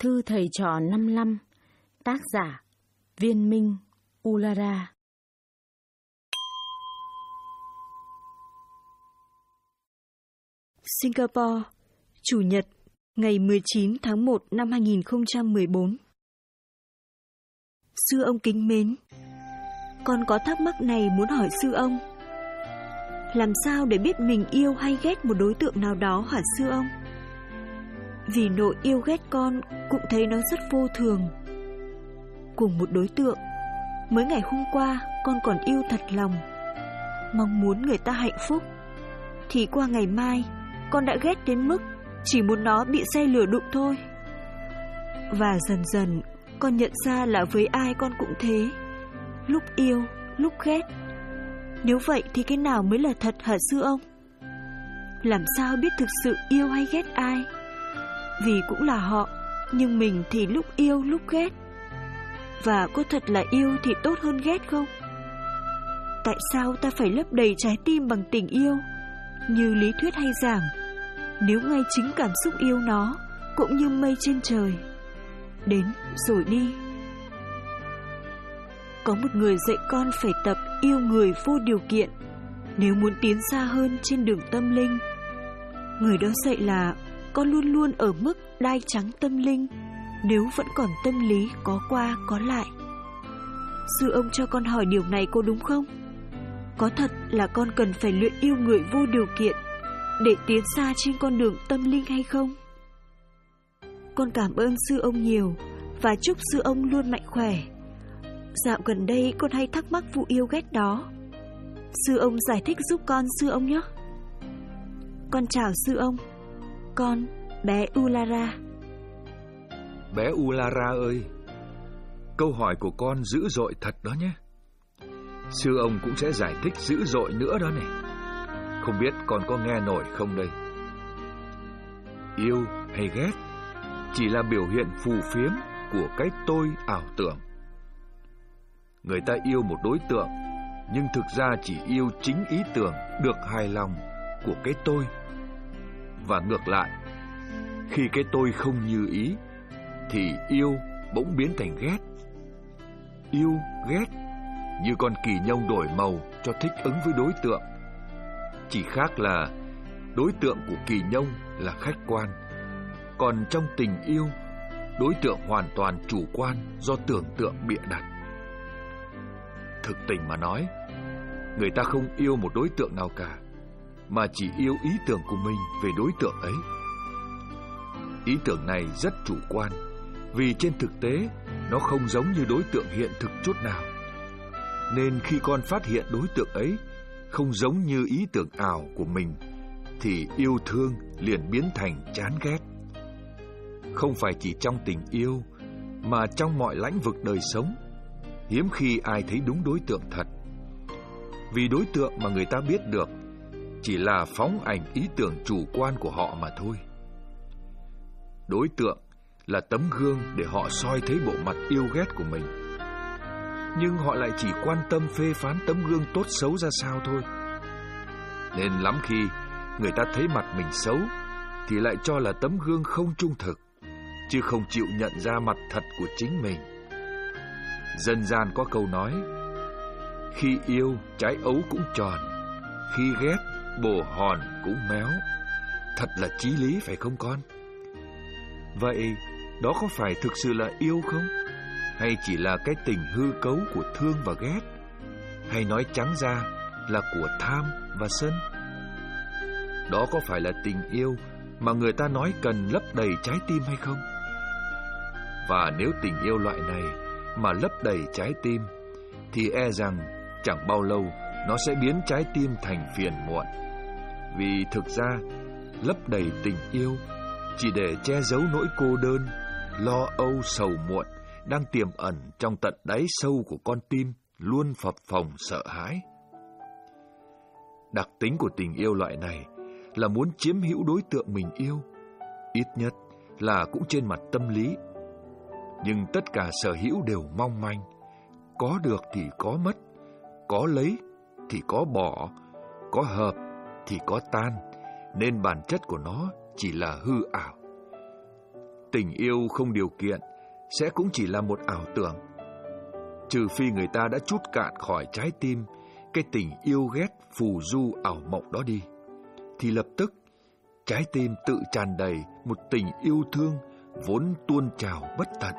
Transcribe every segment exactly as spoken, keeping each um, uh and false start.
Thư thầy trò năm lăm, tác giả Viên Minh, Ulara. Singapore, Chủ nhật, ngày mười chín tháng một năm hai nghìn không trăm mười bốn. Sư ông kính mến, con có thắc mắc này muốn hỏi sư ông. Làm sao để biết mình yêu hay ghét một đối tượng nào đó hả sư ông? Vì nội yêu ghét con cũng thấy nó rất vô thường. Cùng một đối tượng, mới ngày hôm qua con còn yêu thật lòng, mong muốn người ta hạnh phúc, thì qua ngày mai con đã ghét đến mức chỉ muốn nó bị xe lửa đụng thôi. Và dần dần con nhận ra là với ai con cũng thế, lúc yêu, lúc ghét. Nếu vậy thì cái nào mới là thật hả sư ông? Làm sao biết thực sự yêu hay ghét ai? Vì cũng là họ, nhưng mình thì lúc yêu lúc ghét. Và có thật là yêu thì tốt hơn ghét không? Tại sao ta phải lấp đầy trái tim bằng tình yêu, như lý thuyết hay giảng, nếu ngay chính cảm xúc yêu nó cũng như mây trên trời, đến rồi đi? Có một người dạy con phải tập yêu người vô điều kiện nếu muốn tiến xa hơn trên đường tâm linh. Người đó dạy là con luôn luôn ở mức đai trắng tâm linh, nếu vẫn còn tâm lý có qua có lại. Sư ông cho con hỏi điều này có đúng không? Có thật là con cần phải luyện yêu người vô điều kiện để tiến xa trên con đường tâm linh hay không? Con cảm ơn sư ông nhiều và chúc sư ông luôn mạnh khỏe. Dạo gần đây con hay thắc mắc vụ yêu ghét đó. Sư ông giải thích giúp con sư ông nhé. Con chào sư ông. Con, bé Ulara. Bé Ulara ơi, câu hỏi của con dữ dội thật đó nhé. Sư ông cũng sẽ giải thích dữ dội nữa đó này. Không biết con có nghe nổi không đây? Yêu hay ghét chỉ là biểu hiện phù phiếm của cái tôi ảo tưởng. Người ta yêu một đối tượng, nhưng thực ra chỉ yêu chính ý tưởng được hài lòng của cái tôi. Và ngược lại, khi cái tôi không như ý, thì yêu bỗng biến thành ghét. Yêu, ghét như con kỳ nhông đổi màu cho thích ứng với đối tượng. Chỉ khác là đối tượng của kỳ nhông là khách quan, còn trong tình yêu, đối tượng hoàn toàn chủ quan do tưởng tượng bịa đặt. Thực tình mà nói, người ta không yêu một đối tượng nào cả, mà chỉ yêu ý tưởng của mình về đối tượng ấy. Ý tưởng này rất chủ quan, vì trên thực tế nó không giống như đối tượng hiện thực chút nào. Nên khi con phát hiện đối tượng ấy không giống như ý tưởng ảo của mình, thì yêu thương liền biến thành chán ghét. Không phải chỉ trong tình yêu, mà trong mọi lĩnh vực đời sống, hiếm khi ai thấy đúng đối tượng thật. Vì đối tượng mà người ta biết được chỉ là phóng ảnh ý tưởng chủ quan của họ mà thôi. Đối tượng là tấm gương để họ soi thấy bộ mặt yêu ghét của mình, nhưng họ lại chỉ quan tâm phê phán tấm gương tốt xấu ra sao thôi. Nên lắm khi người ta thấy mặt mình xấu thì lại cho là tấm gương không trung thực, chứ không chịu nhận ra mặt thật của chính mình. Dân gian có câu nói: khi yêu trái ấu cũng tròn, khi ghét bồ hòn cũng méo. Thật là chí lý phải không con? Vậy đó có phải thực sự là yêu không? Hay chỉ là cái tình hư cấu của thương và ghét? Hay nói trắng ra là của tham và sân? Đó có phải là tình yêu mà người ta nói cần lấp đầy trái tim hay không? Và nếu tình yêu loại này mà lấp đầy trái tim, thì e rằng chẳng bao lâu nó sẽ biến trái tim thành phiền muộn. Vì thực ra lấp đầy tình yêu chỉ để che giấu nỗi cô đơn, lo âu sầu muộn đang tiềm ẩn trong tận đáy sâu của con tim luôn phập phồng sợ hãi. Đặc tính của tình yêu loại này là muốn chiếm hữu đối tượng mình yêu, ít nhất là cũng trên mặt tâm lý. Nhưng tất cả sở hữu đều mong manh, có được thì có mất, có lấy thì có bỏ, có hợp thì có tan, nên bản chất của nó chỉ là hư ảo. Tình yêu không điều kiện sẽ cũng chỉ là một ảo tưởng. Trừ phi người ta đã trút cạn khỏi trái tim cái tình yêu ghét phù du ảo mộng đó đi, thì lập tức trái tim tự tràn đầy một tình yêu thương vốn tuôn trào bất tận.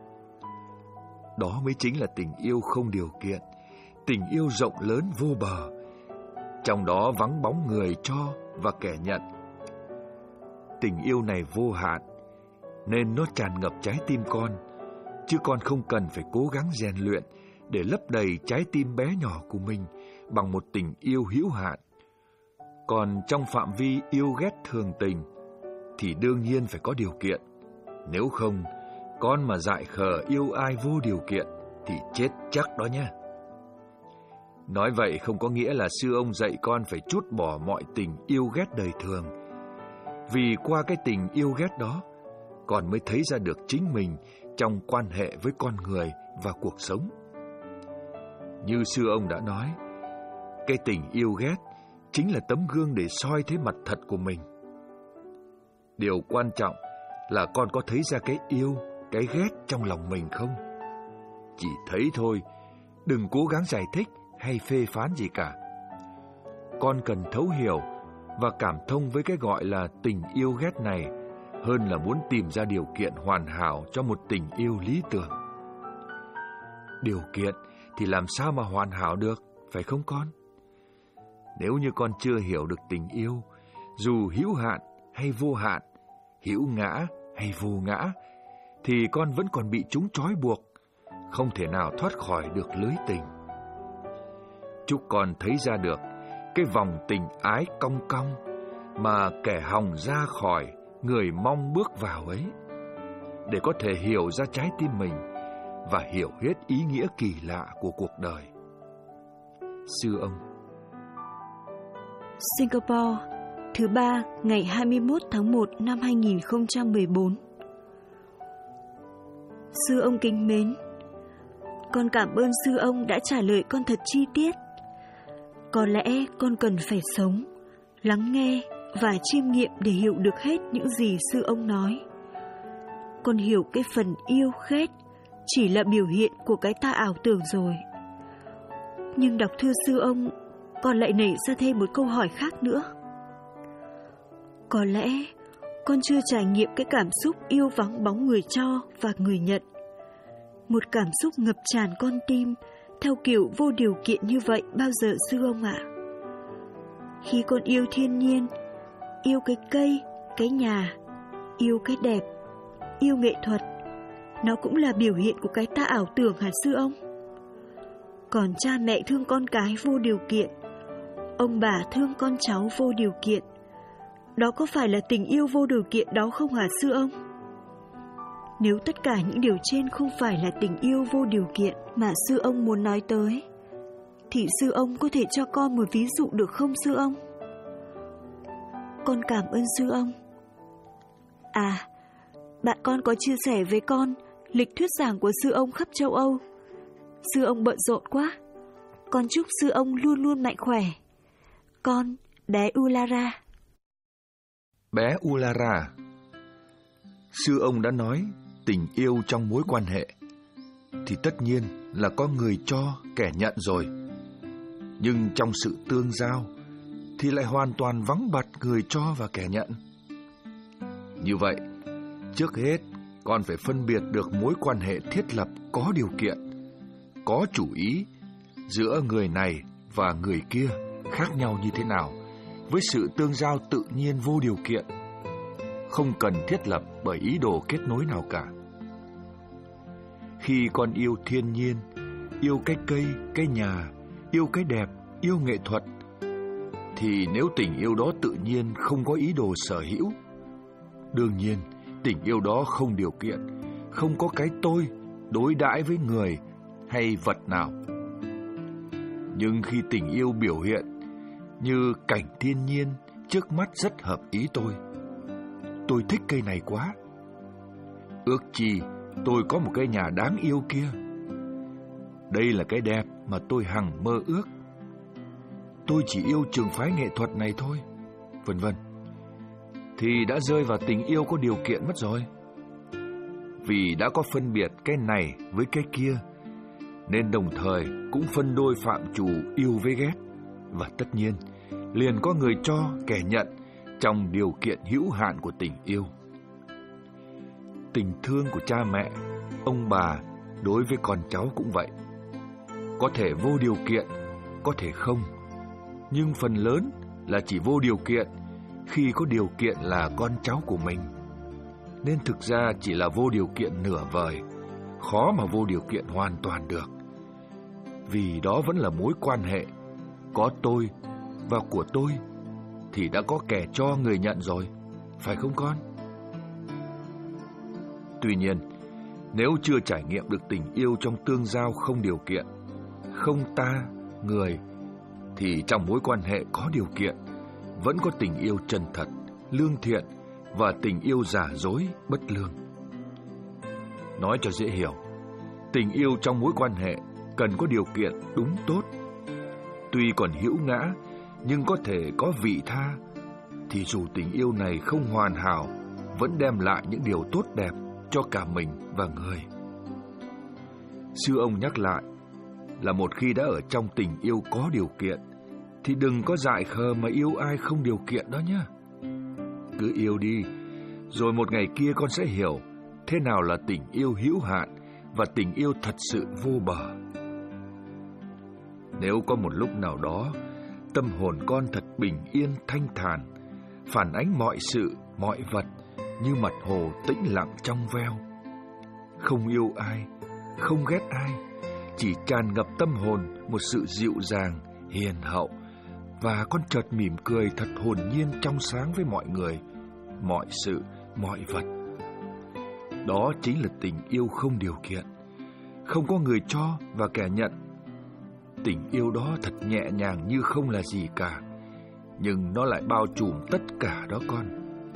Đó mới chính là tình yêu không điều kiện, tình yêu rộng lớn vô bờ, trong đó vắng bóng người cho và kẻ nhận. Tình yêu này vô hạn, nên nó tràn ngập trái tim con, chứ con không cần phải cố gắng rèn luyện để lấp đầy trái tim bé nhỏ của mình bằng một tình yêu hữu hạn. Còn trong phạm vi yêu ghét thường tình thì đương nhiên phải có điều kiện. Nếu không, con mà dại khờ yêu ai vô điều kiện thì chết chắc đó nha. Nói vậy không có nghĩa là sư ông dạy con phải trút bỏ mọi tình yêu ghét đời thường. Vì qua cái tình yêu ghét đó, con mới thấy ra được chính mình trong quan hệ với con người và cuộc sống. Như sư ông đã nói, cái tình yêu ghét chính là tấm gương để soi thấy mặt thật của mình. Điều quan trọng là con có thấy ra cái yêu, cái ghét trong lòng mình không? Chỉ thấy thôi, đừng cố gắng giải thích hay phê phán gì cả. Con cần thấu hiểu và cảm thông với cái gọi là tình yêu ghét này, hơn là muốn tìm ra điều kiện hoàn hảo cho một tình yêu lý tưởng. Điều kiện thì làm sao mà hoàn hảo được, phải không con? Nếu như con chưa hiểu được tình yêu, dù hữu hạn hay vô hạn, hữu ngã hay vô ngã, thì con vẫn còn bị chúng trói buộc, không thể nào thoát khỏi được lưới tình. Chúc con thấy ra được cái vòng tình ái cong cong mà kẻ hòng ra khỏi, người mong bước vào ấy, để có thể hiểu ra trái tim mình và hiểu hết ý nghĩa kỳ lạ của cuộc đời. Sư ông. Singapore, thứ ba, ngày hai mươi mốt tháng một năm hai nghìn không trăm mười bốn. Sư ông kính mến, con cảm ơn sư ông đã trả lời con thật chi tiết. Có lẽ con cần phải sống, lắng nghe và chiêm nghiệm để hiểu được hết những gì sư ông nói. Con hiểu cái phần yêu ghét chỉ là biểu hiện của cái ta ảo tưởng rồi. Nhưng đọc thư sư ông, con lại nảy ra thêm một câu hỏi khác nữa. Có lẽ con chưa trải nghiệm cái cảm xúc yêu vắng bóng người cho và người nhận. Một cảm xúc ngập tràn con tim theo kiểu vô điều kiện như vậy bao giờ sư ông ạ? Khi con yêu thiên nhiên, yêu cái cây, cái nhà, yêu cái đẹp, yêu nghệ thuật, nó cũng là biểu hiện của cái ta ảo tưởng hả sư ông? Còn cha mẹ thương con cái vô điều kiện, ông bà thương con cháu vô điều kiện, đó có phải là tình yêu vô điều kiện đó không hả sư ông? Nếu tất cả những điều trên không phải là tình yêu vô điều kiện mà sư ông muốn nói tới, thì sư ông có thể cho con một ví dụ được không sư ông? Con cảm ơn sư ông. À, bạn con có chia sẻ với con lịch thuyết giảng của sư ông khắp châu Âu. Sư ông bận rộn quá. Con chúc sư ông luôn luôn mạnh khỏe. Con, bé Ulara. Bé Ulara. Sư ông đã nói tình yêu trong mối quan hệ thì tất nhiên là có người cho, kẻ nhận rồi. Nhưng trong sự tương giao thì lại hoàn toàn vắng bặt người cho và kẻ nhận. Như vậy, trước hết con phải phân biệt được mối quan hệ thiết lập có điều kiện, có chủ ý giữa người này và người kia khác nhau như thế nào, với sự tương giao tự nhiên vô điều kiện, không cần thiết lập bởi ý đồ kết nối nào cả. Khi con yêu thiên nhiên, yêu cái cây, cái nhà, yêu cái đẹp, yêu nghệ thuật, thì nếu tình yêu đó tự nhiên không có ý đồ sở hữu, đương nhiên tình yêu đó không điều kiện, không có cái tôi đối đãi với người hay vật nào. Nhưng khi tình yêu biểu hiện như cảnh thiên nhiên trước mắt rất hợp ý tôi, tôi thích cây này quá, ước chi tôi có một cái nhà đáng yêu kia, đây là cái đẹp mà tôi hằng mơ ước, tôi chỉ yêu trường phái nghệ thuật này thôi, vân vân, thì đã rơi vào tình yêu có điều kiện mất rồi. vì đã có phân biệt cái này với cái kia, nên đồng thời cũng phân đôi phạm trù yêu với ghét, và tất nhiên liền có người cho kẻ nhận trong điều kiện hữu hạn của tình yêu. Tình thương của cha mẹ, ông bà đối với con cháu cũng vậy. Có thể vô điều kiện, có thể không, nhưng phần lớn là chỉ vô điều kiện khi có điều kiện là con cháu của mình. Nên thực ra chỉ là vô điều kiện nửa vời, khó mà vô điều kiện hoàn toàn được. Vì đó vẫn là mối quan hệ, có tôi và của tôi thì đã có kẻ cho người nhận rồi, phải không con? Tuy nhiên, nếu chưa trải nghiệm được tình yêu trong tương giao không điều kiện, không ta, người, thì trong mối quan hệ có điều kiện vẫn có tình yêu chân thật, lương thiện và tình yêu giả dối, bất lương. Nói cho dễ hiểu, tình yêu trong mối quan hệ cần có điều kiện đúng tốt. Tuy còn hữu ngã, nhưng có thể có vị tha, thì dù tình yêu này không hoàn hảo, vẫn đem lại những điều tốt đẹp cho cả mình và người. Sư ông nhắc lại là một khi đã ở trong tình yêu có điều kiện, thì đừng có dại khờ mà yêu ai không điều kiện đó nhé. Cứ yêu đi, rồi một ngày kia con sẽ hiểu thế nào là tình yêu hữu hạn và tình yêu thật sự vô bờ. Nếu có một lúc nào đó, tâm hồn con thật bình yên thanh thản, phản ánh mọi sự, mọi vật như mặt hồ tĩnh lặng trong veo. Không yêu ai, không ghét ai, chỉ tràn ngập tâm hồn một sự dịu dàng, hiền hậu, và con chợt mỉm cười thật hồn nhiên trong sáng với mọi người, mọi sự, mọi vật. Đó chính là tình yêu không điều kiện, không có người cho và kẻ nhận. Tình yêu đó thật nhẹ nhàng như không là gì cả, nhưng nó lại bao trùm tất cả đó con.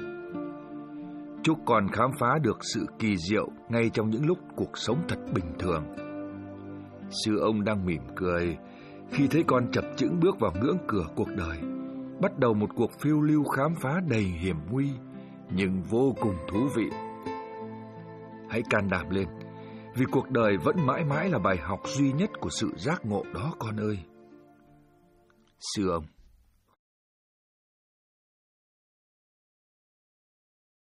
Chúc con khám phá được sự kỳ diệu ngay trong những lúc cuộc sống thật bình thường. Sư ông đang mỉm cười khi thấy con chập chững bước vào ngưỡng cửa cuộc đời, bắt đầu một cuộc phiêu lưu khám phá đầy hiểm nguy nhưng vô cùng thú vị. Hãy can đảm lên, vì cuộc đời vẫn mãi mãi là bài học duy nhất của sự giác ngộ đó con ơi. Sư ông.